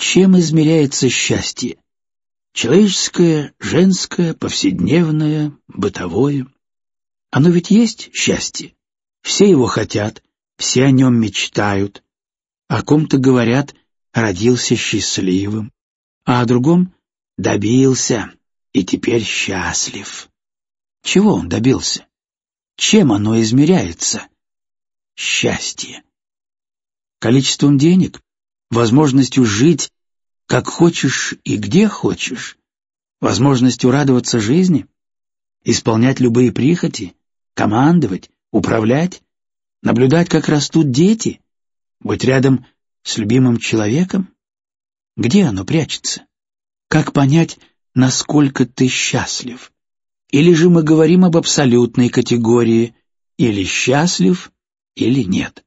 Чем измеряется счастье? Человеческое, женское, повседневное, бытовое. Оно ведь есть счастье. Все его хотят, все о нем мечтают. О ком-то говорят: родился счастливым, а о другом: добился и теперь счастлив. Чего он добился? Чем оно измеряется? Счастье. Количеством денег? Возможностью жить, как хочешь и где хочешь? Возможностью радоваться жизни? Исполнять любые прихоти? Командовать? Управлять? Наблюдать, как растут дети? Быть рядом с любимым человеком? Где оно прячется? Как понять, насколько ты счастлив? Или же мы говорим об абсолютной категории: или счастлив, или нет?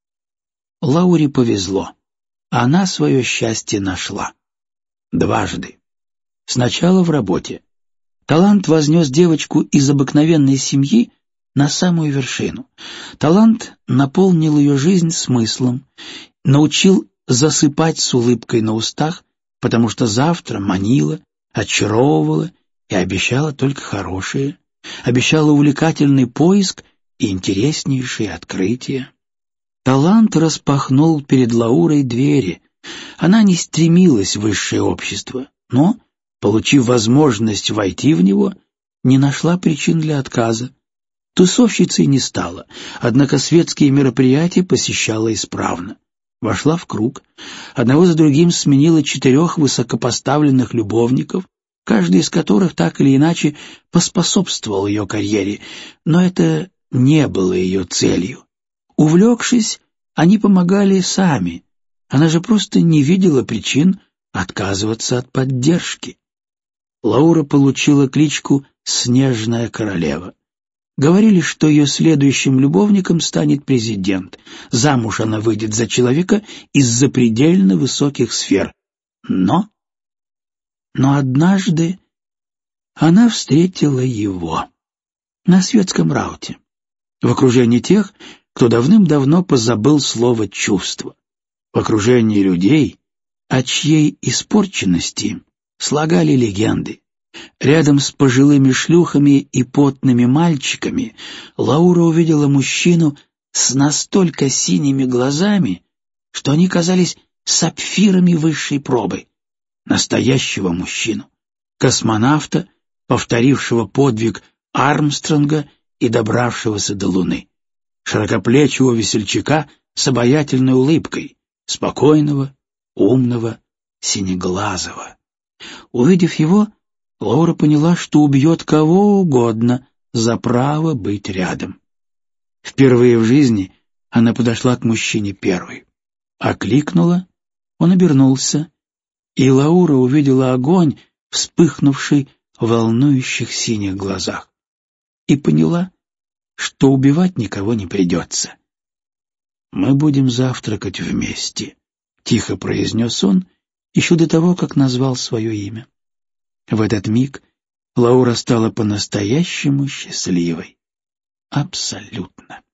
Лауре повезло. Она свое счастье нашла. Дважды. Сначала в работе. Талант вознес девочку из обыкновенной семьи на самую вершину. Талант наполнил ее жизнь смыслом, научил засыпать с улыбкой на устах, потому что завтра манила, очаровывала и обещала только хорошее, обещала увлекательный поиск и интереснейшие открытия. Талант распахнул перед Лаурой двери. Она не стремилась в высшее общество, но, получив возможность войти в него, не нашла причин для отказа. Тусовщицей не стала, однако светские мероприятия посещала исправно. Вошла в круг, одного за другим сменила 4 высокопоставленных любовников, каждый из которых так или иначе поспособствовал ее карьере, но это не было ее целью. Увлекшись, они помогали сами, она же просто не видела причин отказываться от поддержки. Лаура получила кличку «Снежная королева». Говорили, что ее следующим любовником станет президент. Замуж она выйдет за человека из запредельно высоких сфер. Но однажды она встретила его на светском рауте, в окружении тех, кто давным-давно позабыл слово «чувство», в окружении людей, о чьей испорченности слагали легенды. Рядом с пожилыми шлюхами и потными мальчиками Лаура увидела мужчину с настолько синими глазами, что они казались сапфирами высшей пробы. Настоящего мужчину, космонавта, повторившего подвиг Армстронга и добравшегося до Луны, широкоплечего весельчака с обаятельной улыбкой, спокойного, умного, синеглазого. Увидев его, Лаура поняла, что убьет кого угодно за право быть рядом. Впервые в жизни она подошла к мужчине первой. Окликнула, он обернулся, и Лаура увидела огонь, вспыхнувший в волнующих синих глазах, и поняла, что убивать никого не придется. «Мы будем завтракать вместе», — тихо произнес он, еще до того, как назвал свое имя. В этот миг Лаура стала по-настоящему счастливой. Абсолютно.